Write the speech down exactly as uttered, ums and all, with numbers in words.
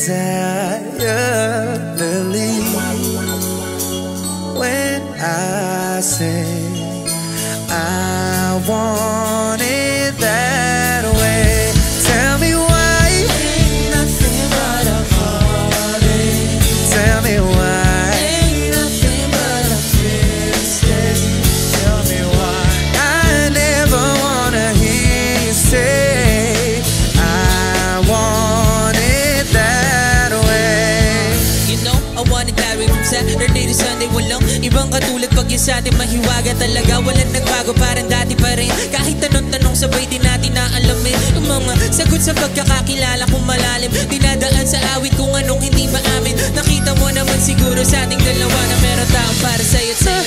desire, believe when I say I want it that way. Tell me why ain't nothing but a heartache. Tell me why ain't nothing but a mistake. Tell me why I never wanna hear you say I want it that way. You know, I want it that way from Saturday to Sunday. Walang ibang katulad pag yun sa'tin mahiwaga talaga. Walang nagbago, parang dati pa rin. Kahit tanong-tanong sabay din natin naalamin yung mga sagot sa pagkakakilala kong malalim. Dinadaan sa awit kung anong hindi maamin. Nakita mo naman siguro sa ating dalawa na meron taong para sa'yo't sa'yo.